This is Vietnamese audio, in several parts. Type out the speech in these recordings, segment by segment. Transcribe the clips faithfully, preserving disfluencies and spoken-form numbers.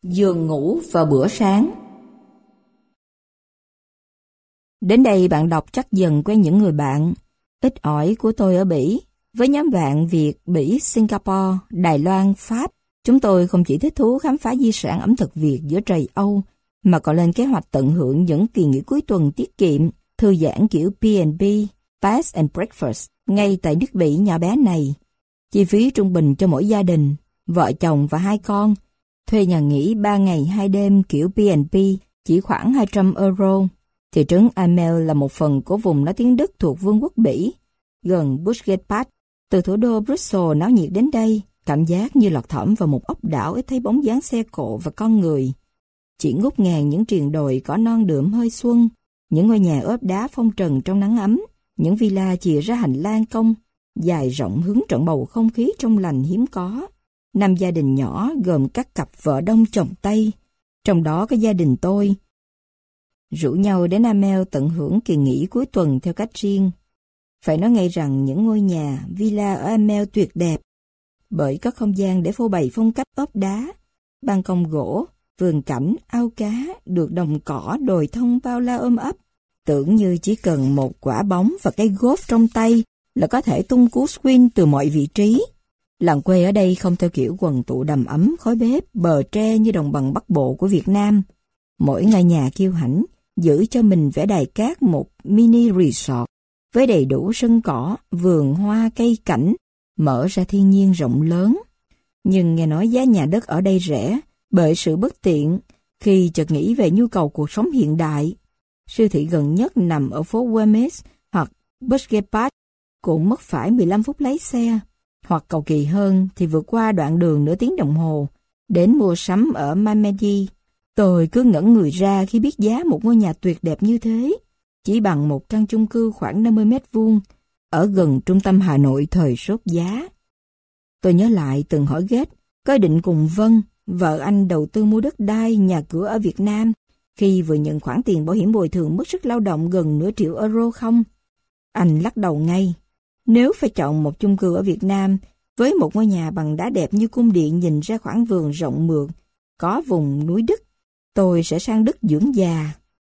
Giường ngủ và bữa sáng. Đến đây bạn đọc chắc dần quen những người bạn ít ỏi của tôi ở Bỉ. Với nhóm bạn Việt, Bỉ, Singapore, Đài Loan, Pháp, chúng tôi không chỉ thích thú khám phá di sản ẩm thực Việt giữa trời Âu, mà còn lên kế hoạch tận hưởng những kỳ nghỉ cuối tuần tiết kiệm, thư giãn kiểu P and B, Bed and Breakfast, ngay tại nước Bỉ nhỏ bé này. Chi phí trung bình cho mỗi gia đình, vợ chồng và hai con, thuê nhà nghỉ ba ngày hai đêm kiểu P and B chỉ khoảng hai trăm euro. Thị trấn Amel là một phần của vùng nói tiếng Đức thuộc Vương quốc Bỉ, gần Bushgate Park. Từ thủ đô Brussels náo nhiệt đến đây, cảm giác như lọt thỏm vào một ốc đảo ít thấy bóng dáng xe cộ và con người. Chỉ ngút ngàn những triền đồi cỏ non đượm hơi xuân, những ngôi nhà ốp đá phong trần trong nắng ấm, những villa chìa ra hành lang cong, dài rộng hứng trọn bầu không khí trong lành hiếm có. Năm gia đình nhỏ gồm các cặp vợ đông chồng tây, trong đó có gia đình tôi, rủ nhau đến Amel tận hưởng kỳ nghỉ cuối tuần theo cách riêng. Phải nói ngay rằng những ngôi nhà, villa ở Amel tuyệt đẹp, bởi có không gian để phô bày phong cách ốp đá, ban công gỗ, vườn cảnh, ao cá, được đồng cỏ, đồi thông bao la ôm ấp. Tưởng như chỉ cần một quả bóng và cây golf trong tay là có thể tung cú swing từ mọi vị trí. Làng quê ở đây không theo kiểu quần tụ đầm ấm khói bếp, bờ tre như đồng bằng Bắc Bộ của Việt Nam. Mỗi ngôi nhà kiêu hãnh giữ cho mình vẻ đài cát một mini resort với đầy đủ sân cỏ, vườn hoa, cây cảnh, mở ra thiên nhiên rộng lớn. Nhưng nghe nói giá nhà đất ở đây rẻ bởi sự bất tiện khi chợt nghĩ về nhu cầu cuộc sống hiện đại. Siêu thị gần nhất nằm ở phố Weymouth hoặc Bushgate Park, cũng mất phải mười lăm phút lấy xe, hoặc cầu kỳ hơn thì vượt qua đoạn đường nửa tiếng đồng hồ đến mua sắm ở Malmedy. Tôi cứ ngẩn người ra khi biết giá một ngôi nhà tuyệt đẹp như thế, chỉ bằng một căn chung cư khoảng năm mươi mét vuông, ở gần trung tâm Hà Nội thời sốt giá. Tôi nhớ lại từng hỏi Ghét có định cùng Vân, vợ anh đầu tư mua đất đai, nhà cửa ở Việt Nam, khi vừa nhận khoản tiền bảo hiểm bồi thường mất sức lao động gần nửa triệu euro không? Anh lắc đầu ngay. Nếu phải chọn một chung cư ở Việt Nam, với một ngôi nhà bằng đá đẹp như cung điện nhìn ra khoảng vườn rộng mượt, có vùng núi Đức, tôi sẽ sang Đức dưỡng già.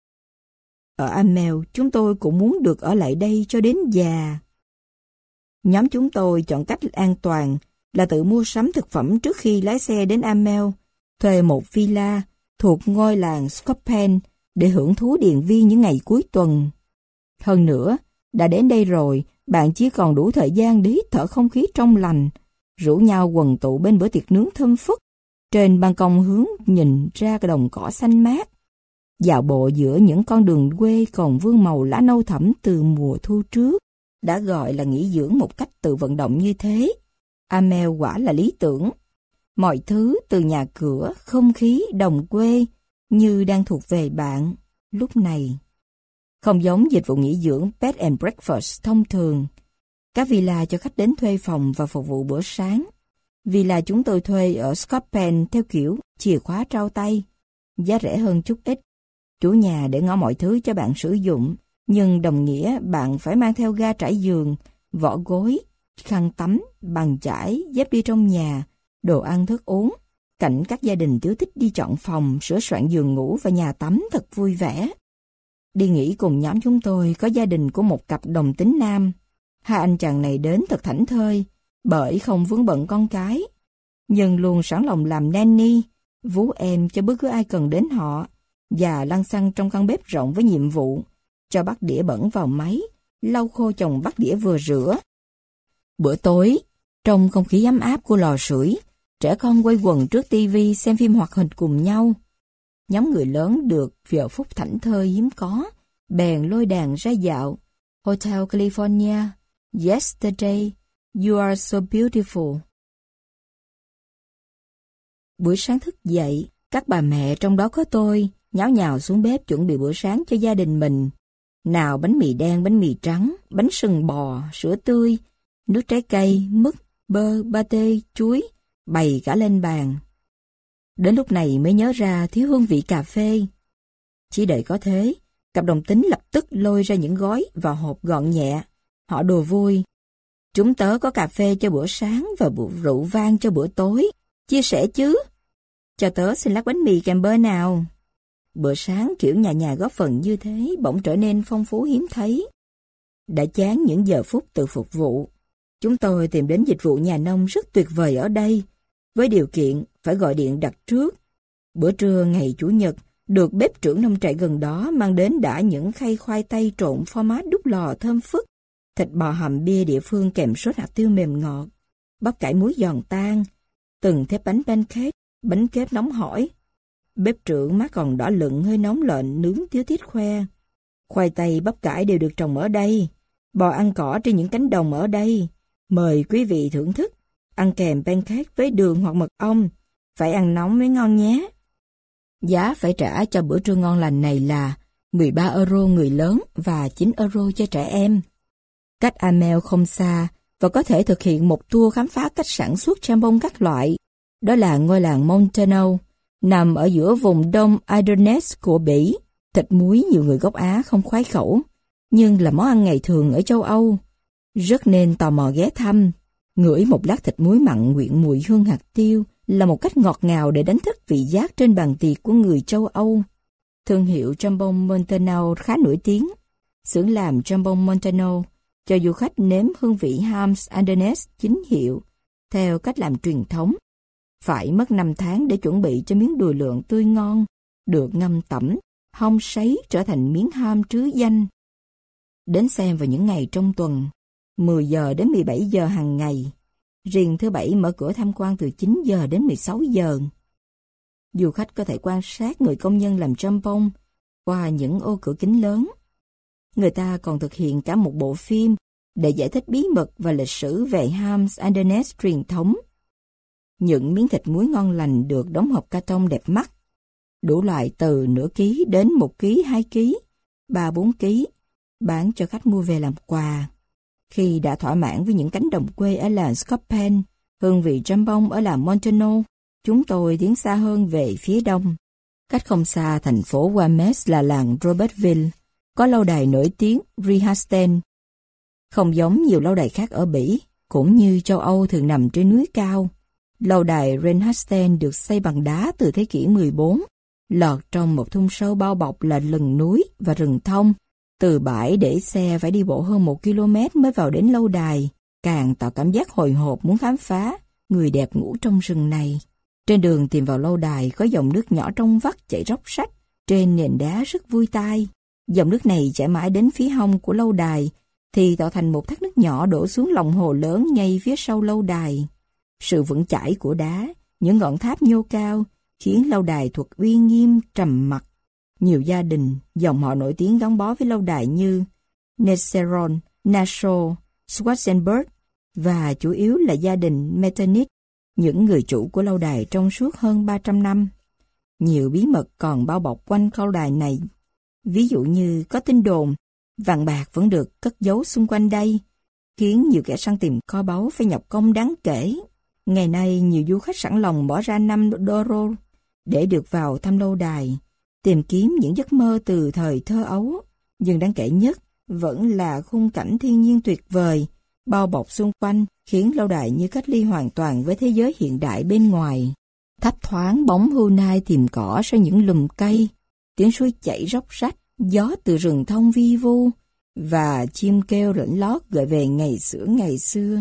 Ở Amel, chúng tôi cũng muốn được ở lại đây cho đến già. Nhóm chúng tôi chọn cách an toàn là tự mua sắm thực phẩm trước khi lái xe đến Amel, thuê một villa thuộc ngôi làng Scopen để hưởng thú điện viên những ngày cuối tuần. Hơn nữa, đã đến đây rồi, bạn chỉ còn đủ thời gian để hít thở không khí trong lành, rủ nhau quần tụ bên bữa tiệc nướng thơm phức, trên ban công hướng nhìn ra cái đồng cỏ xanh mát, dạo bộ giữa những con đường quê còn vương màu lá nâu thẫm từ mùa thu trước. Đã gọi là nghỉ dưỡng một cách tự vận động như thế, Amel quả là lý tưởng. Mọi thứ từ nhà cửa, không khí, đồng quê như đang thuộc về bạn lúc này. Không giống dịch vụ nghỉ dưỡng Bed and Breakfast thông thường. Các villa cho khách đến thuê phòng và phục vụ bữa sáng. Villa chúng tôi thuê ở Scopen theo kiểu chìa khóa trao tay, giá rẻ hơn chút ít. Chủ nhà để ngỏ mọi thứ cho bạn sử dụng, nhưng đồng nghĩa bạn phải mang theo ga trải giường, vỏ gối, khăn tắm, bàn chải, dép đi trong nhà, đồ ăn thức uống. Cảnh các gia đình tiểu thích đi chọn phòng, sửa soạn giường ngủ và nhà tắm thật vui vẻ. Đi nghỉ cùng nhóm chúng tôi có gia đình của một cặp đồng tính nam. Hai anh chàng này đến thật thảnh thơi, bởi không vướng bận con cái, nhưng luôn sẵn lòng làm nanny, vú em cho bất cứ ai cần đến họ, và lăn xăng trong căn bếp rộng với nhiệm vụ cho bát đĩa bẩn vào máy, lau khô chồng bát đĩa vừa rửa. Bữa tối, trong không khí ấm áp của lò sưởi, trẻ con quây quần trước tivi xem phim hoạt hình cùng nhau. Nhóm người lớn được giờ phút thảnh thơi hiếm có, bèn lôi đàn ra dạo Hotel California, Yesterday, You Are So Beautiful. Buổi sáng thức dậy, các bà mẹ trong đó có tôi nháo nhào xuống bếp chuẩn bị bữa sáng cho gia đình mình. Nào bánh mì đen, bánh mì trắng, bánh sừng bò, sữa tươi, nước trái cây, mứt, bơ, pate, chuối, bày cả lên bàn. Đến lúc này mới nhớ ra thiếu hương vị cà phê. Chỉ đợi có thế, cặp đồng tính lập tức lôi ra những gói và hộp gọn nhẹ. Họ đùa vui. Chúng tớ có cà phê cho bữa sáng và rượu vang cho bữa tối. Chia sẻ chứ. Cho tớ xin lát bánh mì kèm bơ nào. Bữa sáng kiểu nhà nhà góp phần như thế bỗng trở nên phong phú hiếm thấy. Đã chán những giờ phút tự phục vụ, chúng tôi tìm đến dịch vụ nhà nông rất tuyệt vời ở đây, với điều kiện phải gọi điện đặt trước. Bữa trưa ngày Chủ nhật, được bếp trưởng nông trại gần đó mang đến đã những khay khoai tây trộn phô mát đúc lò thơm phức, thịt bò hầm bia địa phương kèm sốt hạt tiêu mềm ngọt, bắp cải muối giòn tan, từng thép bánh pancake, bánh kếp nóng hổi. Bếp trưởng má còn đỏ lựng hơi nóng lợn nướng tiếu tít khoe. Khoai tây bắp cải đều được trồng ở đây, bò ăn cỏ trên những cánh đồng ở đây. Mời quý vị thưởng thức, ăn kèm pancake với đường hoặc mật ong, phải ăn nóng mới ngon nhé. Giá phải trả cho bữa trưa ngon lành này là mười ba euro người lớn và chín euro cho trẻ em. Cách Amel không xa và có thể thực hiện một tour khám phá cách sản xuất jambon các loại. Đó là ngôi làng Montenau, nằm ở giữa vùng đông Ardennes của Bỉ. Thịt muối nhiều người gốc Á không khoái khẩu, nhưng là món ăn ngày thường ở châu Âu. Rất nên tò mò ghé thăm. Ngửi một lát thịt muối mặn quyện mùi hương hạt tiêu là một cách ngọt ngào để đánh thức vị giác trên bàn tiệc của người châu Âu. Thương hiệu jambon Montenau khá nổi tiếng. Xưởng làm jambon Montenau cho du khách nếm hương vị Hams Ardennes chính hiệu theo cách làm truyền thống. Phải mất năm tháng để chuẩn bị cho miếng đùi lợn tươi ngon, được ngâm tẩm, hong sấy trở thành miếng ham trứ danh. Đến xem vào những ngày trong tuần, mười giờ đến mười bảy giờ hàng ngày. Riêng thứ Bảy mở cửa tham quan từ chín giờ đến mười sáu giờ. Du khách có thể quan sát người công nhân làm jambon qua những ô cửa kính lớn. Người ta còn thực hiện cả một bộ phim để giải thích bí mật và lịch sử về Hams Ardennes truyền thống. Những miếng thịt muối ngon lành được đóng hộp carton đẹp mắt, đủ loại từ nửa ký đến một ký, hai ký, ba bốn ký, bán cho khách mua về làm quà. Khi đã thỏa mãn với những cánh đồng quê ở làng Scoppen, hương vị jambon ở làng Montenau, chúng tôi tiến xa hơn về phía đông. Cách không xa thành phố Guames là làng Robertville, có lâu đài nổi tiếng Riehasten. Không giống nhiều lâu đài khác ở Bỉ, cũng như châu Âu thường nằm trên núi cao. Lâu đài Riehasten được xây bằng đá từ thế kỷ mười bốn, lọt trong một thung sâu bao bọc là rừng núi và rừng thông. Từ bãi để xe phải đi bộ hơn một km mới vào đến lâu đài, càng tạo cảm giác hồi hộp muốn khám phá người đẹp ngủ trong rừng này. Trên đường tìm vào lâu đài có dòng nước nhỏ trong vắt chảy róc rách trên nền đá rất vui tai. Dòng nước này chảy mãi đến phía hông của lâu đài thì tạo thành một thác nước nhỏ đổ xuống lòng hồ lớn ngay phía sau lâu đài. Sự vững chãi của đá, những ngọn tháp nhô cao khiến lâu đài thuộc uy nghiêm trầm mặc. Nhiều gia đình, dòng họ nổi tiếng gắn bó với lâu đài như Nesseron, Nassau, Schwarzenberg và chủ yếu là gia đình Metternich, những người chủ của lâu đài trong suốt hơn ba trăm năm. Nhiều bí mật còn bao bọc quanh lâu đài này. Ví dụ như có tin đồn, vàng bạc vẫn được cất giấu xung quanh đây, khiến nhiều kẻ săn tìm kho báu phải nhọc công đáng kể. Ngày nay, nhiều du khách sẵn lòng bỏ ra năm euro để được vào thăm lâu đài, tìm kiếm những giấc mơ từ thời thơ ấu. Nhưng đáng kể nhất vẫn là khung cảnh thiên nhiên tuyệt vời, bao bọc xung quanh, khiến lâu đài như cách ly hoàn toàn với thế giới hiện đại bên ngoài. Thấp thoáng bóng hưu nai tìm cỏ sau những lùm cây, tiếng suối chảy róc rách, gió từ rừng thông vi vu, và chim kêu lẫn lót gợi về ngày xưa ngày xưa.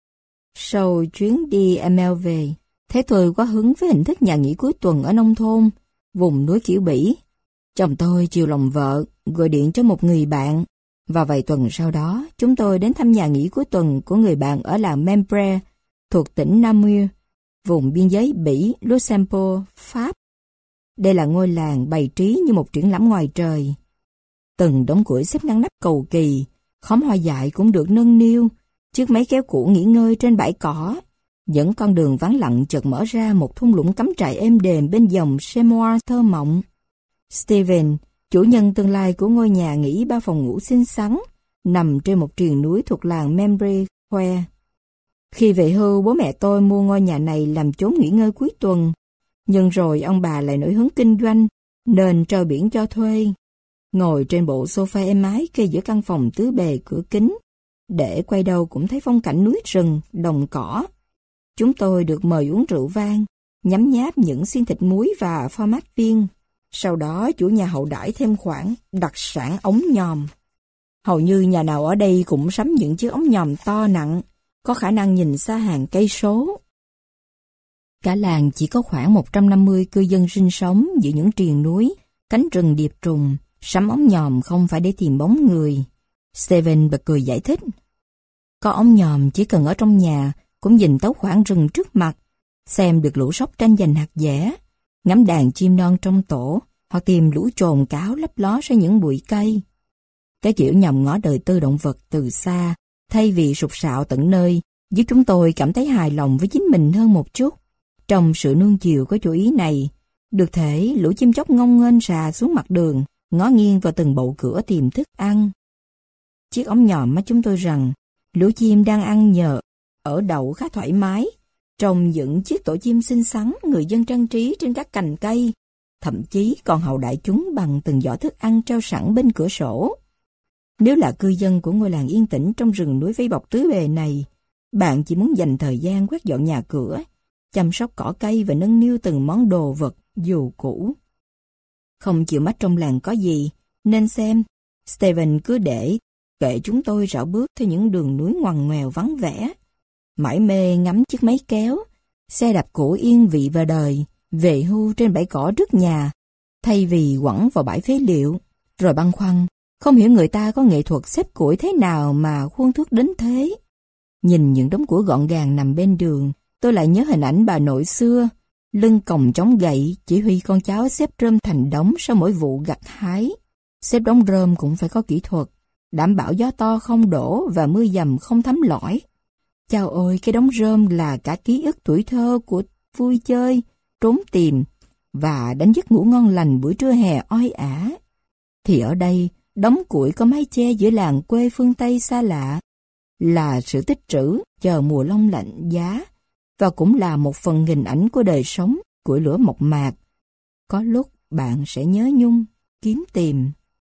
Sau chuyến đi Amel về, thấy tôi quá hứng với hình thức nhà nghỉ cuối tuần ở nông thôn, vùng núi kiểu Bỉ. Chồng tôi chiều lòng vợ, gọi điện cho một người bạn. Và vài tuần sau đó, chúng tôi đến thăm nhà nghỉ cuối tuần của người bạn ở làng Membray, thuộc tỉnh Namur, vùng biên giới Bỉ, Luxembourg, Pháp. Đây là ngôi làng bày trí như một triển lãm ngoài trời. Từng đống củi xếp ngăn nắp cầu kỳ, khóm hoa dại cũng được nâng niu, chiếc máy kéo cũ nghỉ ngơi trên bãi cỏ. Những con đường vắng lặng chợt mở ra một thung lũng cắm trại êm đềm bên dòng Semois thơ mộng. Steven, chủ nhân tương lai của ngôi nhà nghỉ ba phòng ngủ xinh xắn, nằm trên một triền núi thuộc làng Membray, khoe. Khi về hưu, bố mẹ tôi mua ngôi nhà này làm chốn nghỉ ngơi cuối tuần. Nhưng rồi ông bà lại nổi hứng kinh doanh, nên treo biển cho thuê. Ngồi trên bộ sofa êm ái kê giữa căn phòng tứ bề cửa kính, để quay đầu cũng thấy phong cảnh núi rừng, đồng cỏ. Chúng tôi được mời uống rượu vang, nhấm nháp những xiên thịt muối và pho mát viên. Sau đó chủ nhà hậu đãi thêm khoản đặc sản ống nhòm. Hầu như nhà nào ở đây cũng sắm những chiếc ống nhòm to nặng, có khả năng nhìn xa hàng cây số. Cả làng chỉ có khoảng một trăm năm mươi cư dân sinh sống giữa những triền núi, cánh rừng điệp trùng. Sắm ống nhòm không phải để tìm bóng người. Steven bật cười giải thích. Có ống nhòm chỉ cần ở trong nhà cũng nhìn tấu khoảng rừng trước mặt, xem được lũ sóc tranh giành hạt dẻ, ngắm đàn chim non trong tổ, hoặc tìm lũ chồn cáo lấp ló sau những bụi cây. Cái kiểu nhòm ngó đời tư động vật từ xa, thay vì sục sạo tận nơi, giúp chúng tôi cảm thấy hài lòng với chính mình hơn một chút. Trong sự nuông chiều có chủ ý này, được thể lũ chim chóc ngông nghênh rà xuống mặt đường, ngó nghiêng vào từng bậu cửa tìm thức ăn. Chiếc ống nhòm mắt chúng tôi rằng, lũ chim đang ăn nhờ ở đậu khá thoải mái, trong những chiếc tổ chim xinh xắn người dân trang trí trên các cành cây, thậm chí còn hậu đãi chúng bằng từng giỏ thức ăn treo sẵn bên cửa sổ. Nếu là cư dân của ngôi làng yên tĩnh trong rừng núi vây bọc tứ bề này, bạn chỉ muốn dành thời gian quét dọn nhà cửa, chăm sóc cỏ cây và nâng niu từng món đồ vật dù cũ. Không chịu mắt trong làng có gì, nên xem, Steven cứ để kệ chúng tôi rảo bước theo những đường núi ngoằn ngoèo vắng vẻ, mải mê ngắm chiếc máy kéo, xe đạp cũ yên vị và đời, về hưu trên bãi cỏ trước nhà, thay vì quẳng vào bãi phế liệu, rồi băn khoăn, không hiểu người ta có nghệ thuật xếp củi thế nào mà khuôn thước đến thế. Nhìn những đống củi gọn gàng nằm bên đường, tôi lại nhớ hình ảnh bà nội xưa, lưng còng chống gậy, chỉ huy con cháu xếp rơm thành đống sau mỗi vụ gặt hái. Xếp đống rơm cũng phải có kỹ thuật, đảm bảo gió to không đổ và mưa dầm không thấm lõi. Chao ôi, cái đống rơm là cả ký ức tuổi thơ của vui chơi, trốn tìm và đánh giấc ngủ ngon lành buổi trưa hè oi ả. Thì ở đây, đống củi có mái che giữa làng quê phương Tây xa lạ, là sự tích trữ chờ mùa long lạnh giá, và cũng là một phần hình ảnh của đời sống, củi lửa mộc mạc. Có lúc bạn sẽ nhớ nhung, kiếm tìm.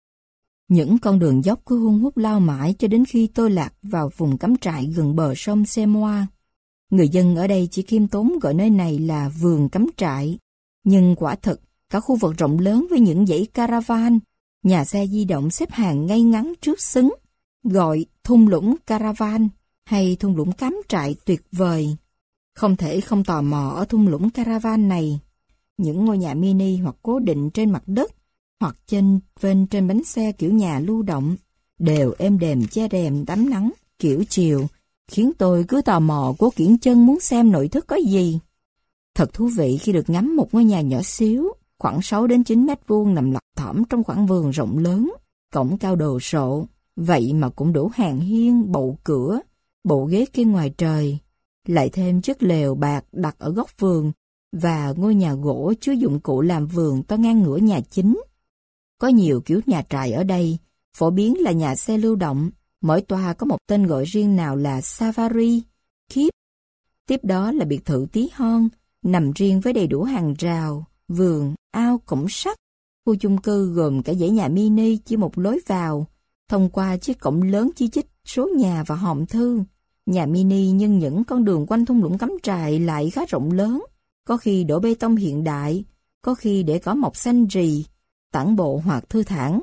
Những con đường dốc cứ hun hút lao mãi cho đến khi tôi lạc vào vùng cắm trại gần bờ sông Semois. Người dân ở đây chỉ khiêm tốn gọi nơi này là vườn cắm trại, nhưng quả thực cả khu vực rộng lớn với những dãy caravan, nhà xe di động xếp hàng ngay ngắn trước xứng, gọi thung lũng caravan hay thung lũng cắm trại tuyệt vời. Không thể không tò mò ở thung lũng caravan này. Những ngôi nhà mini hoặc cố định trên mặt đất, hoặc chênh vênh trên bánh xe kiểu nhà lưu động, đều êm đềm che rèm tắm nắng kiểu chiều, khiến tôi cứ tò mò cố kiễng chân muốn xem nội thất có gì. Thật thú vị khi được ngắm một ngôi nhà nhỏ xíu, khoảng sáu đến chín mét vuông nằm lọt thỏm trong khoảng vườn rộng lớn, cổng cao đồ sộ, vậy mà cũng đủ hàng hiên, bậu cửa, bộ ghế kia ngoài trời, lại thêm chiếc lều bạc đặt ở góc vườn và ngôi nhà gỗ chứa dụng cụ làm vườn to ngang ngửa nhà chính. Có nhiều kiểu nhà trại ở đây, phổ biến là nhà xe lưu động, mỗi tòa có một tên gọi riêng, nào là Safari, Keep. Tiếp đó là biệt thự tí hon, nằm riêng với đầy đủ hàng rào, vườn, ao, cổng sắt. Khu chung cư gồm cả dãy nhà mini chỉ một lối vào, thông qua chiếc cổng lớn chỉ chích số nhà và hòm thư. Nhà mini nhưng những con đường quanh thung lũng cắm trại lại khá rộng lớn, có khi đổ bê tông hiện đại, có khi để cỏ mọc xanh rì, tản bộ hoặc thư thản.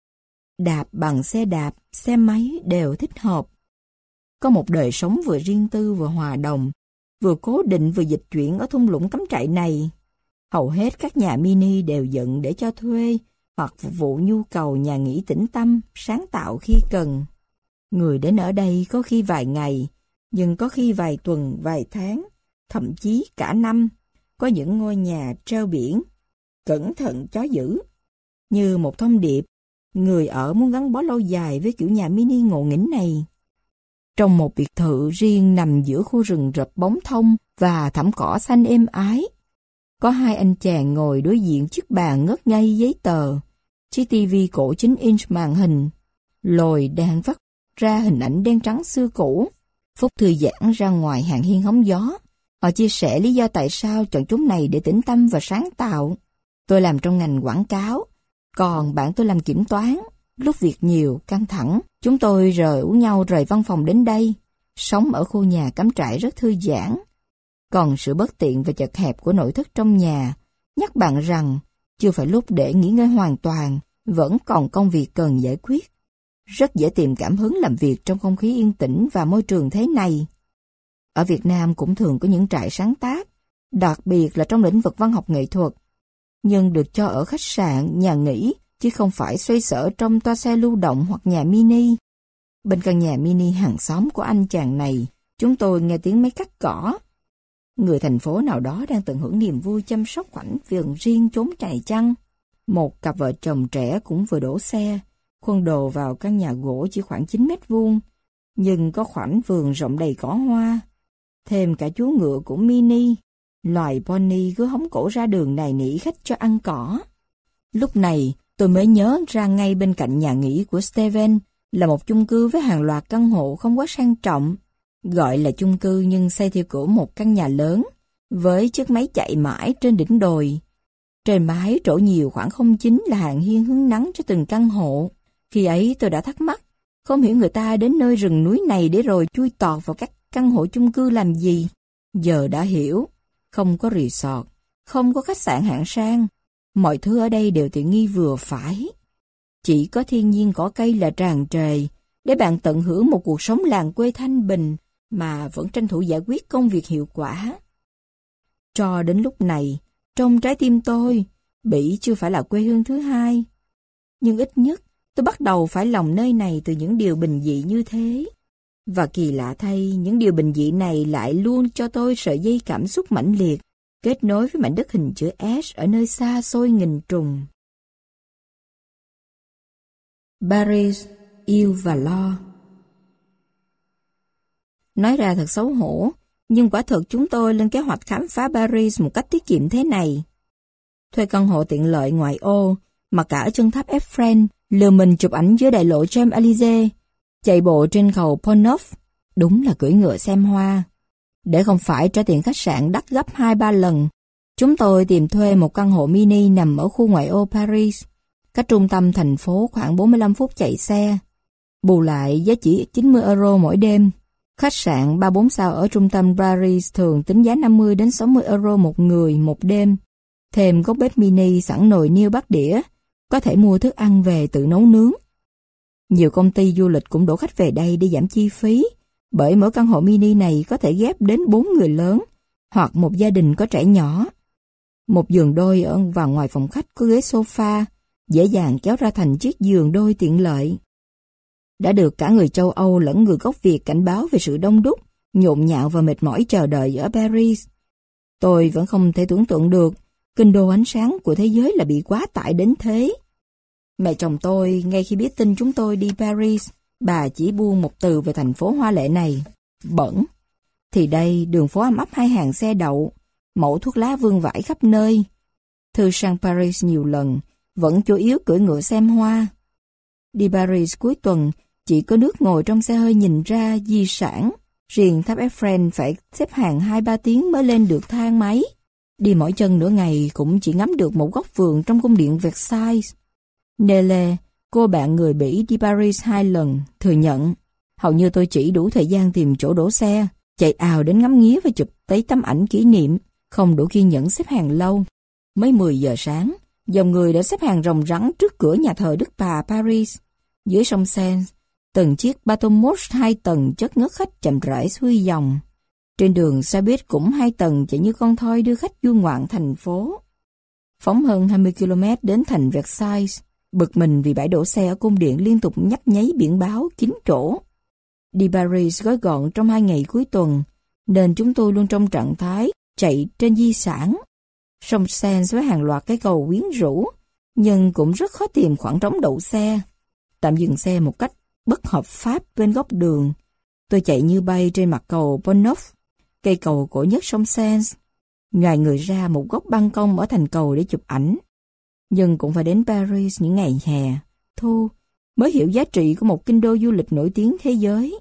Đạp bằng xe đạp, xe máy đều thích hợp. Có một đời sống vừa riêng tư vừa hòa đồng, vừa cố định vừa dịch chuyển ở thung lũng cắm trại này. Hầu hết các nhà mini đều dựng để cho thuê hoặc phục vụ nhu cầu nhà nghỉ tĩnh tâm, sáng tạo khi cần. Người đến ở đây có khi vài ngày, nhưng có khi vài tuần, vài tháng, thậm chí cả năm. Có những ngôi nhà treo biển, cẩn thận chó dữ, như một thông điệp, người ở muốn gắn bó lâu dài với kiểu nhà mini ngộ nghĩnh này. Trong một biệt thự riêng nằm giữa khu rừng rập bóng thông và thảm cỏ xanh êm ái, có hai anh chàng ngồi đối diện chiếc bàn ngất ngây giấy tờ, chiếc tivi cổ chín inch màn hình, lồi đang vắt ra hình ảnh đen trắng xưa cũ. Phúc thư giãn ra ngoài hàng hiên hóng gió. Họ chia sẻ lý do tại sao chọn chúng này để tĩnh tâm và sáng tạo. Tôi làm trong ngành quảng cáo, còn bạn tôi làm kiểm toán. Lúc việc nhiều, căng thẳng, chúng tôi rời uống nhau rời văn phòng đến đây. Sống ở khu nhà cắm trại rất thư giãn. Còn sự bất tiện và chật hẹp của nội thất trong nhà nhắc bạn rằng chưa phải lúc để nghỉ ngơi hoàn toàn, vẫn còn công việc cần giải quyết. Rất dễ tìm cảm hứng làm việc trong không khí yên tĩnh và môi trường thế này. Ở Việt Nam cũng thường có những trại sáng tác, đặc biệt là trong lĩnh vực văn học nghệ thuật, nhưng được cho ở khách sạn, nhà nghỉ, chứ không phải xoay sở trong toa xe lưu động hoặc nhà mini. Bên căn nhà mini hàng xóm của anh chàng này, chúng tôi nghe tiếng máy cắt cỏ. Người thành phố nào đó đang tận hưởng niềm vui chăm sóc khoảnh vườn riêng chốn trại chăn. Một cặp vợ chồng trẻ cũng vừa đổ xe, khuân đồ vào căn nhà gỗ chỉ khoảng chín mét vuông, nhưng có khoảnh vườn rộng đầy cỏ hoa. Thêm cả chú ngựa của Mini, loài pony cứ hóng cổ ra đường nài nỉ khách cho ăn cỏ. Lúc này, tôi mới nhớ ra ngay bên cạnh nhà nghỉ của Steven là một chung cư với hàng loạt căn hộ không quá sang trọng. Gọi là chung cư nhưng xây theo kiểu một căn nhà lớn, với chiếc máy chạy mãi trên đỉnh đồi. Trên mái trổ nhiều khoảng không chín là hàng hiên hứng nắng cho từng căn hộ. Khi ấy tôi đã thắc mắc, không hiểu người ta đến nơi rừng núi này để rồi chui tọt vào các căn hộ chung cư làm gì. Giờ đã hiểu, không có resort, không có khách sạn hạng sang, mọi thứ ở đây đều tiện nghi vừa phải. Chỉ có thiên nhiên cỏ cây là tràn trề, để bạn tận hưởng một cuộc sống làng quê thanh bình, mà vẫn tranh thủ giải quyết công việc hiệu quả. Cho đến lúc này, trong trái tim tôi, Bỉ chưa phải là quê hương thứ hai. Nhưng ít nhất, tôi bắt đầu phải lòng nơi này từ những điều bình dị như thế. Và kỳ lạ thay, những điều bình dị này lại luôn cho tôi sợi dây cảm xúc mãnh liệt, kết nối với mảnh đất hình chữ S ở nơi xa xôi nghìn trùng. Paris, yêu và lo. Nói ra thật xấu hổ, nhưng quả thực chúng tôi lên kế hoạch khám phá Paris một cách tiết kiệm thế này. Thuê căn hộ tiện lợi ngoại ô, mà cả ở chân tháp Eiffel, lừa mình chụp ảnh dưới đại lộ Champs-Élysées, chạy bộ trên cầu Pont Neuf, đúng là cưỡi ngựa xem hoa. Để không phải trả tiền khách sạn đắt gấp hai ba lần, chúng tôi tìm thuê một căn hộ mini nằm ở khu ngoại ô Paris, cách trung tâm thành phố khoảng bốn mươi lăm phút chạy xe. Bù lại giá chỉ chín mươi euro mỗi đêm. Khách sạn ba bốn sao ở trung tâm Paris thường tính giá năm mươi đến sáu mươi euro một người một đêm. Thêm góc bếp mini sẵn nồi niêu bát đĩa, có thể mua thức ăn về tự nấu nướng. Nhiều công ty du lịch cũng đổ khách về đây để giảm chi phí, bởi mỗi căn hộ mini này có thể ghép đến bốn người lớn, hoặc một gia đình có trẻ nhỏ. Một giường đôi ở và ngoài phòng khách có ghế sofa, dễ dàng kéo ra thành chiếc giường đôi tiện lợi. Đã được cả người châu Âu lẫn người gốc Việt cảnh báo về sự đông đúc, nhộn nhạo và mệt mỏi chờ đợi ở Paris. Tôi vẫn không thể tưởng tượng được kinh đô ánh sáng của thế giới là bị quá tải đến thế. Mẹ chồng tôi, ngay khi biết tin chúng tôi đi Paris, bà chỉ buông một từ về thành phố hoa lệ này: bẩn. Thì đây, đường phố ấm ấp hai hàng xe đậu, mẩu thuốc lá vương vãi khắp nơi. Thư sang Paris nhiều lần, vẫn chủ yếu cưỡi ngựa xem hoa. Đi Paris cuối tuần, chỉ có nước ngồi trong xe hơi nhìn ra di sản. Riêng tháp Eiffel phải xếp hàng hai ba tiếng mới lên được thang máy. Đi mỏi chân nửa ngày cũng chỉ ngắm được một góc vườn trong cung điện Versailles. Nele, cô bạn người Bỉ đi Paris hai lần, thừa nhận: hầu như tôi chỉ đủ thời gian tìm chỗ đổ xe, chạy ào đến ngắm nghía và chụp lấy tấm ảnh kỷ niệm, không đủ kiên nhẫn xếp hàng lâu. Mới mười giờ sáng, dòng người đã xếp hàng ròng rắn trước cửa nhà thờ Đức Bà Paris. Dưới sông Seine, từng chiếc bateau mouche hai tầng chất ngất khách chậm rãi xuôi dòng. Trên đường xe buýt cũng hai tầng chạy như con thoi đưa khách du ngoạn thành phố. Phóng hơn hai mươi ki lô mét đến thành Versailles, bực mình vì bãi đổ xe ở cung điện liên tục nhấp nháy biển báo kín chỗ. Đi Paris gói gọn trong hai ngày cuối tuần, nên chúng tôi luôn trong trạng thái chạy trên di sản. Sông Seine với hàng loạt cái cầu quyến rũ, nhưng cũng rất khó tìm khoảng trống đậu xe. Tạm dừng xe một cách bất hợp pháp bên góc đường. Tôi chạy như bay trên mặt cầu Pont Neuf, cây cầu cổ nhất sông Seine, nhoài người ra một góc ban công ở thành cầu để chụp ảnh. Nhưng cũng phải đến Paris những ngày hè, thu, mới hiểu giá trị của một kinh đô du lịch nổi tiếng thế giới.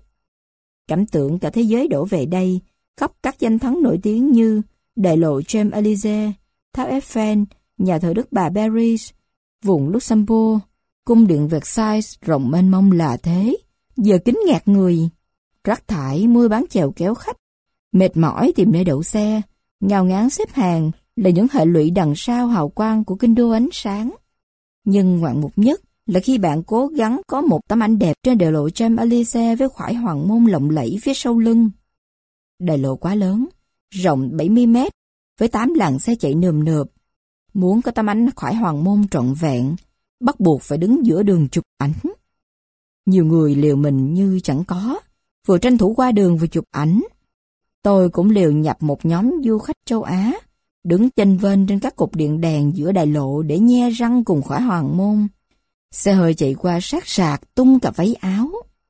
Cảm tưởng cả thế giới đổ về đây, khắp các danh thắng nổi tiếng như đại lộ Champs-Élysées, tháp Eiffel, nhà thờ Đức Bà Paris, vùng Luxembourg, cung điện Versailles rộng mênh mông là thế, giờ kín ngạt người. Rác thải mua bán chèo kéo khách, Mệt mỏi tìm nơi đậu xe, ngao ngán xếp hàng là những hệ lụy đằng sau hào quang của kinh đô ánh sáng. Nhưng ngoạn mục nhất là khi bạn cố gắng có một tấm ảnh đẹp trên đại lộ Champs-Élysées với khoải hoàng môn lộng lẫy phía sau lưng. Đại lộ quá lớn, rộng bảy mươi mét, với tám làn xe chạy nườm nượp. Muốn có tấm ảnh khoải hoàng môn trọn vẹn, bắt buộc phải đứng giữa đường chụp ảnh. Nhiều người liều mình như chẳng có, vừa tranh thủ qua đường vừa chụp ảnh. Tôi cũng liều nhập một nhóm du khách châu Á, đứng chênh vênh trên các cột điện đèn giữa đại lộ để nhe răng cùng khoải hoàng môn. Xe hơi chạy qua sát sạc tung cả váy áo.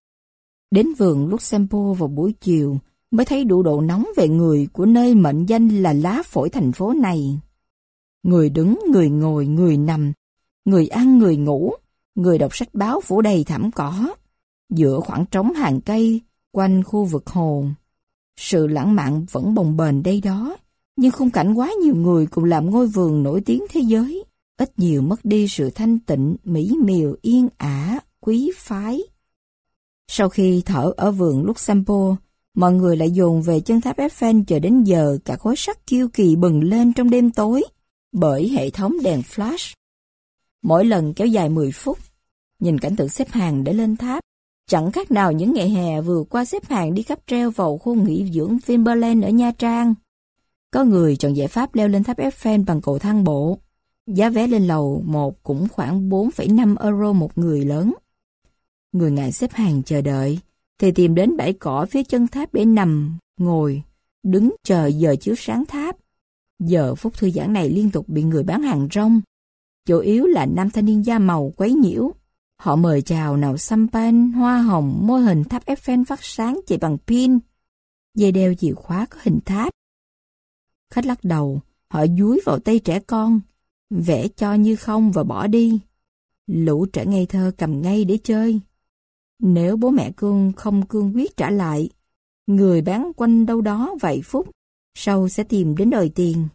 Đến vườn Luxembourg vào buổi chiều mới thấy đủ độ nóng về người của nơi mệnh danh là lá phổi thành phố này. Người đứng, người ngồi, người nằm, người ăn, người ngủ, người đọc sách báo phủ đầy thảm cỏ, giữa khoảng trống hàng cây, quanh khu vực hồ. Sự lãng mạn vẫn bồng bềnh đây đó, nhưng khung cảnh quá nhiều người cùng làm ngôi vườn nổi tiếng thế giới, ít nhiều mất đi sự thanh tịnh, mỹ miều, yên ả, quý phái. Sau khi thở ở vườn Luxembourg, mọi người lại dồn về chân tháp Eiffel chờ đến giờ cả khối sắt kiêu kỳ bừng lên trong đêm tối bởi hệ thống đèn flash. Mỗi lần kéo dài mười phút, nhìn cảnh tượng xếp hàng để lên tháp, chẳng khác nào những ngày hè vừa qua xếp hàng đi cáp treo vào khu nghỉ dưỡng Vinpearl ở Nha Trang. Có người chọn giải pháp leo lên tháp Eiffel bằng cầu thang bộ. Giá vé lên lầu một cũng khoảng bốn phẩy năm euro một người lớn. Người ngại xếp hàng chờ đợi, thì tìm đến bãi cỏ phía chân tháp để nằm, ngồi, đứng chờ giờ chiếu sáng tháp. Giờ phút thư giãn này liên tục bị người bán hàng rong, chủ yếu là nam thanh niên da màu quấy nhiễu. Họ mời chào nào champagne, hoa hồng, mô hình tháp Eiffel phát sáng chạy bằng pin, dây đeo chìa khóa có hình tháp. Khách lắc đầu, họ dúi vào tay trẻ con, vẽ cho như không và bỏ đi. Lũ trẻ ngây thơ cầm ngay để chơi. Nếu bố mẹ cương không cương quyết trả lại, người bán quanh đâu đó vài phút, sau sẽ tìm đến đòi tiền.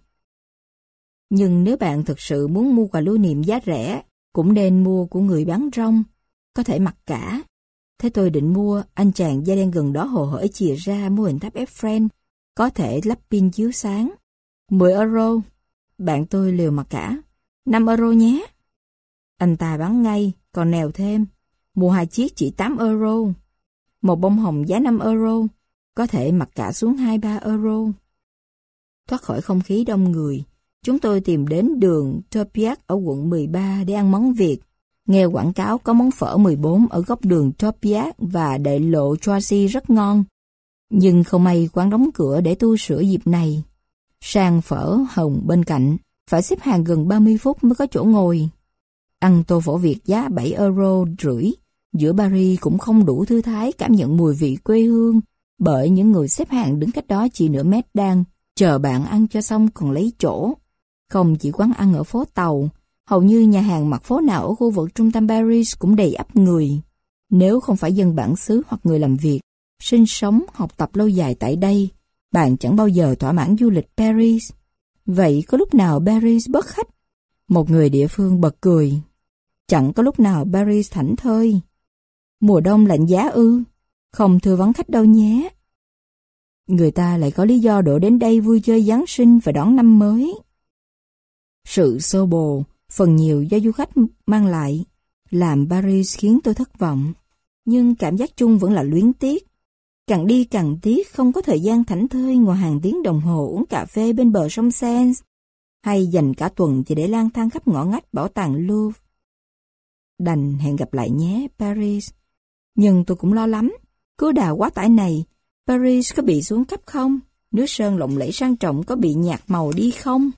Nhưng nếu bạn thực sự muốn mua quà lưu niệm giá rẻ, cũng nên mua của người bán rong, có thể mặc cả. Thế tôi định mua, anh chàng da đen gần đó hồ hởi chìa ra mô hình tháp Eiffel, có thể lắp pin chiếu sáng. mười euro, bạn tôi liều mặc cả. năm euro nhé. Anh ta bán ngay, còn nèo thêm. Mua hai chiếc chỉ tám euro. Một bông hồng giá năm euro, có thể mặc cả xuống hai ba euro. Thoát khỏi không khí đông người, chúng tôi tìm đến đường Topiac ở quận mười ba để ăn món Việt. Nghe quảng cáo có món phở mười bốn ở góc đường Topiac và đại lộ Choisy rất ngon. Nhưng không may quán đóng cửa để tu sửa dịp này. Sang phở hồng bên cạnh, phải xếp hàng gần ba mươi phút mới có chỗ ngồi. Ăn tô phở Việt giá bảy euro rưỡi, giữa Paris cũng không đủ thư thái cảm nhận mùi vị quê hương, bởi những người xếp hàng đứng cách đó chỉ nửa mét đang chờ bạn ăn cho xong còn lấy chỗ. Không chỉ quán ăn ở phố Tàu, hầu như nhà hàng mặt phố nào ở khu vực trung tâm Paris cũng đầy ắp người. Nếu không phải dân bản xứ hoặc người làm việc, sinh sống, học tập lâu dài tại đây, bạn chẳng bao giờ thỏa mãn du lịch Paris. Vậy có lúc nào Paris bớt khách? Một người địa phương bật cười. Chẳng có lúc nào Paris thảnh thơi. Mùa đông lạnh giá ư? Không thưa vắng khách đâu nhé. Người ta lại có lý do đổ đến đây vui chơi Giáng sinh và đón năm mới. Sự xô bồ, phần nhiều do du khách mang lại, làm Paris khiến tôi thất vọng. Nhưng cảm giác chung vẫn là luyến tiếc. Càng đi càng tiếc không có thời gian thảnh thơi ngoài hàng tiếng đồng hồ uống cà phê bên bờ sông Seine, hay dành cả tuần chỉ để lang thang khắp ngõ ngách bảo tàng Louvre. Đành hẹn gặp lại nhé, Paris. Nhưng tôi cũng lo lắm, cứ đà quá tải này, Paris có bị xuống cấp không? Nước sơn lộng lẫy sang trọng có bị nhạt màu đi không?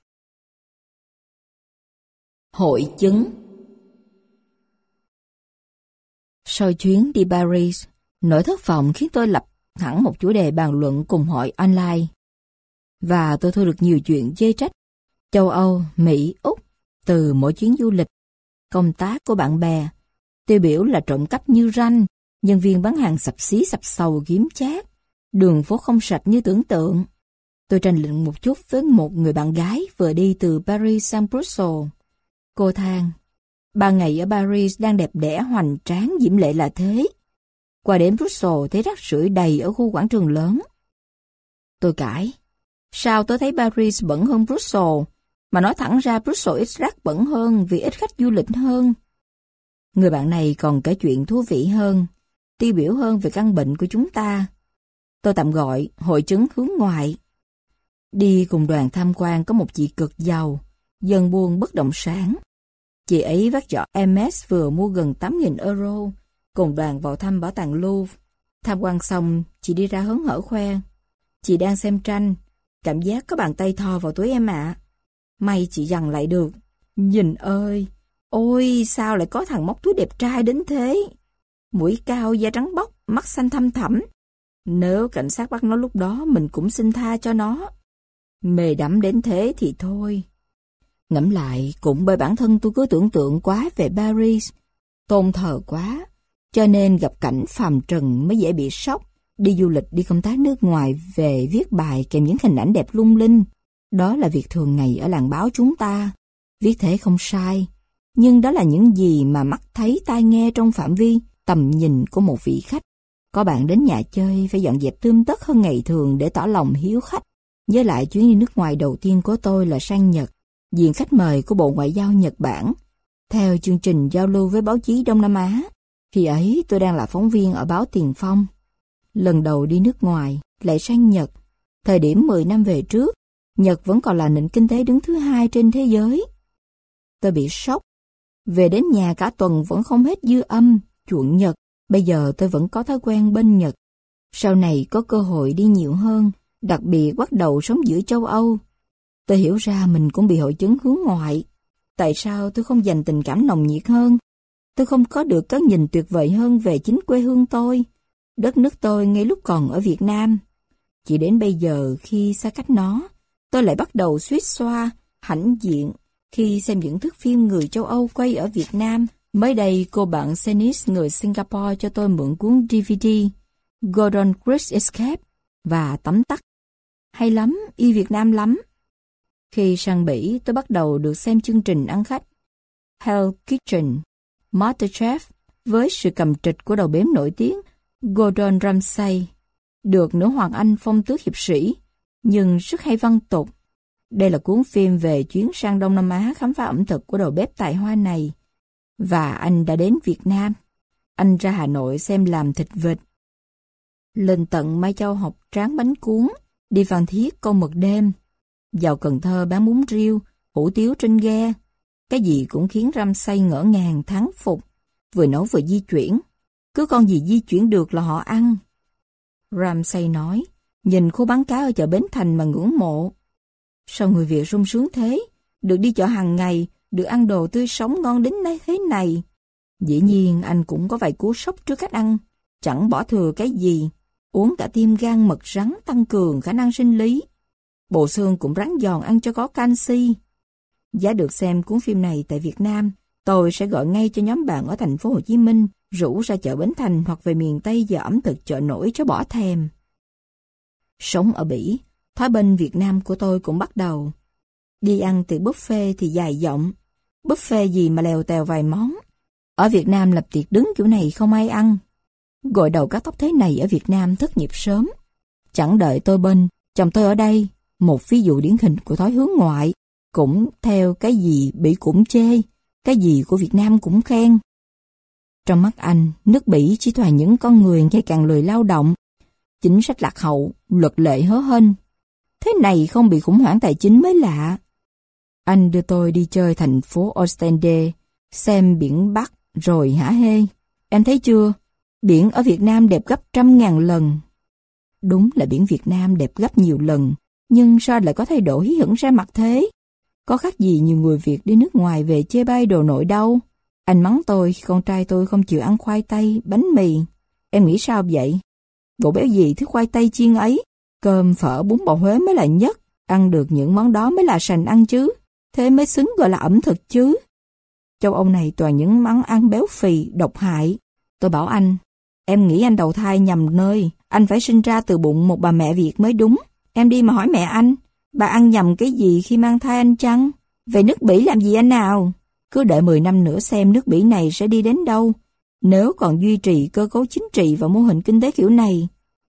Hội chứng. Sau chuyến đi Paris, nỗi thất vọng khiến tôi lập hẳn một chủ đề bàn luận cùng hội online. Và tôi thu được nhiều chuyện chê trách châu Âu, Mỹ, Úc từ mỗi chuyến du lịch, công tác của bạn bè. Tiêu biểu là trộm cắp như ranh, nhân viên bán hàng sập xí sập sầu kiếm chác, đường phố không sạch như tưởng tượng. Tôi tranh luận một chút với một người bạn gái vừa đi từ Paris sang Brussels. Cô than, ba ngày ở Paris đang đẹp đẽ hoành tráng diễm lệ là thế. Qua đến Brussels thấy rác rưởi đầy ở khu quảng trường lớn. Tôi cãi. Sao tôi thấy Paris bẩn hơn Brussels? Mà nói thẳng ra Brussels ít rác bẩn hơn vì ít khách du lịch hơn. Người bạn này còn kể chuyện thú vị hơn, tiêu biểu hơn về căn bệnh của chúng ta. Tôi tạm gọi hội chứng hướng ngoại. Đi cùng đoàn tham quan có một chị cực giàu, dân buôn bất động sản. Chị ấy vác giỏ Hermes vừa mua gần tám nghìn euro, cùng đoàn vào thăm bảo tàng Louvre. Tham quan xong, chị đi ra hớn hở khoe. Chị đang xem tranh, cảm giác có bàn tay thò vào túi em ạ. À. May chị dằn lại được. Nhìn ơi, ôi sao lại có thằng móc túi đẹp trai đến thế. Mũi cao, da trắng bóc, mắt xanh thăm thẳm. Nếu cảnh sát bắt nó lúc đó, mình cũng xin tha cho nó. Mê đắm đến thế thì thôi. Ngẫm lại, cũng bởi bản thân tôi cứ tưởng tượng quá về Paris, tôn thờ quá, cho nên gặp cảnh phàm trần mới dễ bị sốc. Đi du lịch, đi công tác nước ngoài, về viết bài kèm những hình ảnh đẹp lung linh. Đó là việc thường ngày ở làng báo chúng ta. Viết thế không sai, nhưng đó là những gì mà mắt thấy tai nghe trong phạm vi tầm nhìn của một vị khách. Có bạn đến nhà chơi phải dọn dẹp tươm tất hơn ngày thường để tỏ lòng hiếu khách. Với lại chuyến đi nước ngoài đầu tiên của tôi là sang Nhật, diện khách mời của Bộ Ngoại giao Nhật Bản, theo chương trình giao lưu với báo chí Đông Nam Á. Khi ấy tôi đang là phóng viên ở báo Tiền Phong. Lần đầu đi nước ngoài, lại sang Nhật. Thời điểm mười năm về trước, Nhật vẫn còn là nền kinh tế đứng thứ hai trên thế giới. Tôi bị sốc. Về đến nhà cả tuần vẫn không hết dư âm, chuộng Nhật. Bây giờ tôi vẫn có thói quen bên Nhật. Sau này có cơ hội đi nhiều hơn, đặc biệt bắt đầu sống giữa châu Âu. Tôi hiểu ra mình cũng bị hội chứng hướng ngoại. Tại sao tôi không dành tình cảm nồng nhiệt hơn? Tôi không có được cái nhìn tuyệt vời hơn về chính quê hương tôi, đất nước tôi ngay lúc còn ở Việt Nam. Chỉ đến bây giờ khi xa cách nó, tôi lại bắt đầu suýt xoa, hãnh diện khi xem những thước phim người châu Âu quay ở Việt Nam. Mới đây, cô bạn Senis người Singapore cho tôi mượn cuốn đê vê đê Gordon Great Escape và tấm tắc. Hay lắm, yêu Việt Nam lắm. Khi sang Bỉ, tôi bắt đầu được xem chương trình ăn khách Hell's Kitchen, MasterChef với sự cầm trịch của đầu bếp nổi tiếng Gordon Ramsay, được nữ hoàng Anh phong tước hiệp sĩ, nhưng rất hay văn tục. Đây là cuốn phim về chuyến sang Đông Nam Á khám phá ẩm thực của đầu bếp tài hoa này. Và anh đã đến Việt Nam. Anh ra Hà Nội xem làm thịt vịt. Lên tận Mai Châu học tráng bánh cuốn, đi Phan Thiết câu mực đêm, vào Cần Thơ bán bún riêu, hủ tiếu trên ghe. Cái gì cũng khiến Ramsay ngỡ ngàng thán phục, vừa nấu vừa di chuyển. Cứ con gì di chuyển được là họ ăn. Ramsay nói, nhìn khu bán cá ở chợ Bến Thành mà ngưỡng mộ. Sao người Việt sung sướng thế, được đi chợ hàng ngày, được ăn đồ tươi sống ngon đến thế này. Dĩ nhiên anh cũng có vài cú sốc trước cách ăn, chẳng bỏ thừa cái gì. Uống cả tim gan mật rắn tăng cường khả năng sinh lý. Bộ xương cũng rắn giòn ăn cho có canxi. Giá được xem cuốn phim này tại Việt Nam, tôi sẽ gọi ngay cho nhóm bạn ở thành phố Hồ Chí Minh, rủ ra chợ Bến Thành hoặc về miền Tây giờ ẩm thực chợ nổi cho bỏ thèm. Sống ở Bỉ, thói bên Việt Nam của tôi cũng bắt đầu. Đi ăn từ buffet thì dài dọng. Buffet gì mà lèo tèo vài món. Ở Việt Nam lập tiệc đứng kiểu này không ai ăn. Gội đầu cắt tóc thế này ở Việt Nam thất nghiệp sớm. Chẳng đợi tôi bên, chồng tôi ở đây, một ví dụ điển hình của thói hướng ngoại, cũng theo cái gì Bỉ cũng chê, cái gì của Việt Nam cũng khen. Trong mắt anh, nước Bỉ chỉ toàn những con người ngày càng lười lao động, chính sách lạc hậu, luật lệ hớ hênh. Thế này không bị khủng hoảng tài chính mới lạ. Anh đưa tôi đi chơi thành phố Ostende, xem biển Bắc rồi hả hê. Em thấy chưa, biển ở Việt Nam đẹp gấp trăm ngàn lần. Đúng là biển Việt Nam đẹp gấp nhiều lần, nhưng sao lại có thay đổi hí hửng ra mặt thế? Có khác gì nhiều người Việt đi nước ngoài về chê bai đồ nội đâu. Anh mắng tôi khi con trai tôi không chịu ăn khoai tây, bánh mì. Em nghĩ sao vậy? Bộ béo gì thứ khoai tây chiên ấy? Cơm, phở, bún bò Huế mới là nhất. Ăn được những món đó mới là sành ăn chứ. Thế mới xứng gọi là ẩm thực chứ. Châu Âu này toàn những món ăn béo phì, độc hại. Tôi bảo anh, em nghĩ anh đầu thai nhầm nơi. Anh phải sinh ra từ bụng một bà mẹ Việt mới đúng. Em đi mà hỏi mẹ anh, bà ăn nhầm cái gì khi mang thai anh chăng? Về nước Bỉ làm gì anh nào? Cứ đợi mười năm nữa xem nước Bỉ này sẽ đi đến đâu. Nếu còn duy trì cơ cấu chính trị và mô hình kinh tế kiểu này,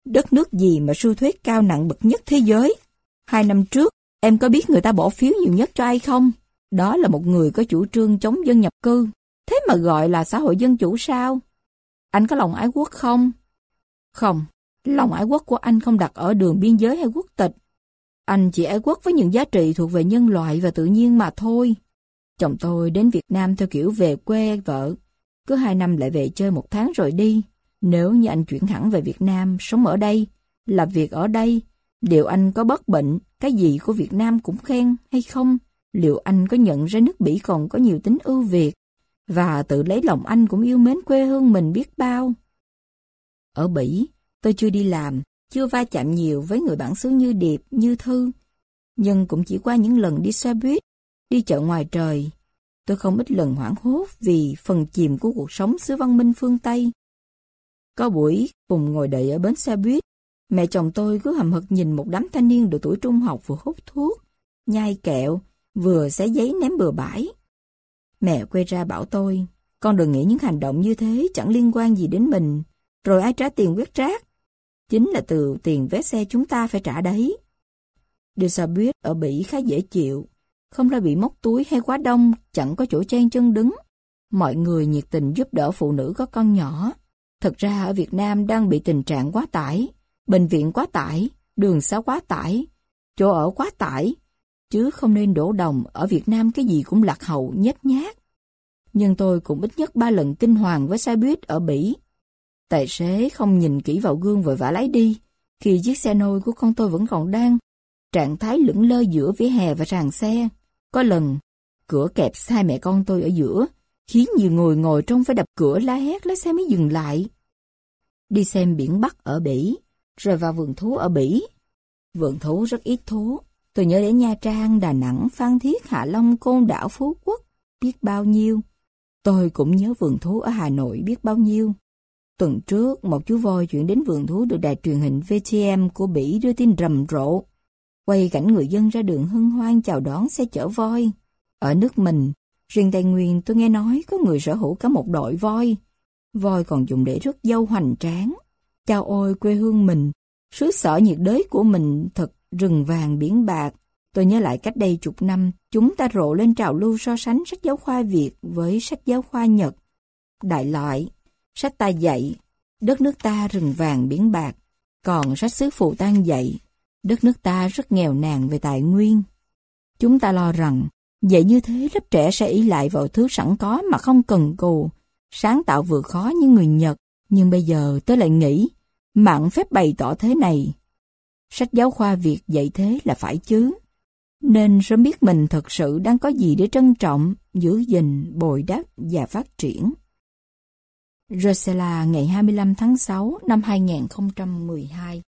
Đất nước gì mà sư thuyết cao nặng bậc nhất thế giới? Hai năm trước, em có biết người ta bỏ phiếu nhiều nhất cho ai không? Đó là một người có chủ trương chống dân nhập cư. Thế mà gọi là xã hội dân chủ sao? Anh có lòng ái quốc không? Không, lòng ái quốc của anh không đặt ở đường biên giới hay quốc tịch. Anh chỉ ái quốc với những giá trị thuộc về nhân loại và tự nhiên mà thôi. Chồng tôi đến Việt Nam theo kiểu về quê vợ, cứ hai năm lại về chơi một tháng rồi đi. Nếu như anh chuyển hẳn về Việt Nam, sống ở đây, làm việc ở đây, liệu anh có bất bệnh, cái gì của Việt Nam cũng khen hay không? Liệu anh có nhận ra nước Bỉ còn có nhiều tính ưu việt, và tự lấy lòng anh cũng yêu mến quê hương mình biết bao? Ở Bỉ, tôi chưa đi làm, chưa va chạm nhiều với người bản xứ như Điệp, như Thư, nhưng cũng chỉ qua những lần đi xe buýt, đi chợ ngoài trời. Tôi không ít lần hoảng hốt vì phần chìm của cuộc sống xứ văn minh phương Tây. Có buổi cùng ngồi đợi ở bến xe buýt, mẹ chồng tôi cứ hậm hực nhìn một đám thanh niên độ tuổi trung học vừa hút thuốc, nhai kẹo, vừa xé giấy ném bừa bãi. Mẹ quay ra bảo tôi, con đừng nghĩ những hành động như thế chẳng liên quan gì đến mình, rồi ai trả tiền quét rác? Chính là từ tiền vé xe chúng ta phải trả đấy. Đi xe buýt ở Bỉ khá dễ chịu, không ra bị móc túi hay quá đông, chẳng có chỗ chen chân đứng. Mọi người nhiệt tình giúp đỡ phụ nữ có con nhỏ. Thật ra ở Việt Nam đang bị tình trạng quá tải, bệnh viện quá tải, đường xá quá tải, chỗ ở quá tải, chứ không nên đổ đồng ở Việt Nam cái gì cũng lạc hậu, nhếch nhác. Nhưng tôi cũng ít nhất ba lần kinh hoàng với xe buýt ở Bỉ. Tài xế không nhìn kỹ vào gương vội vã lái đi, khi chiếc xe nôi của con tôi vẫn còn đang trạng thái lững lơ giữa vỉa hè và sàn xe. Có lần, cửa kẹp hai mẹ con tôi ở giữa, khiến nhiều người ngồi trong phải đập cửa la hét lái xe mới dừng lại. Đi xem biển Bắc ở Bỉ, rồi vào vườn thú ở Bỉ. Vườn thú rất ít thú. Tôi nhớ đến Nha Trang, Đà Nẵng, Phan Thiết, Hạ Long, Côn Đảo, Phú Quốc, biết bao nhiêu. Tôi cũng nhớ vườn thú ở Hà Nội biết bao nhiêu. Tuần trước, một chú voi chuyển đến vườn thú được đài truyền hình vê tê em của Bỉ đưa tin rầm rộ, quay cảnh người dân ra đường hân hoan chào đón xe chở voi. Ở nước mình, riêng Tây Nguyên tôi nghe nói có người sở hữu cả một đội voi. Voi còn dùng để rước dâu hoành tráng. Chao ôi quê hương mình, xứ sở nhiệt đới của mình thật rừng vàng biển bạc. Tôi nhớ lại cách đây chục năm, chúng ta rộ lên trào lưu so sánh sách giáo khoa Việt với sách giáo khoa Nhật. Đại loại, sách ta dạy, đất nước ta rừng vàng biển bạc, còn sách xứ Phù Tang dạy, đất nước ta rất nghèo nàn về tài nguyên. Chúng ta lo rằng, dạy như thế lớp trẻ sẽ ỷ lại vào thứ sẵn có mà không cần cù, sáng tạo vừa khó như người Nhật. Nhưng bây giờ tôi lại nghĩ, mạn phép bày tỏ thế này, sách giáo khoa Việt dạy thế là phải chứ. Nên sớm biết mình thật sự đang có gì để trân trọng, giữ gìn, bồi đắp và phát triển. Rosella ngày hai mươi lăm tháng sáu năm hai nghìn không trăm mười hai.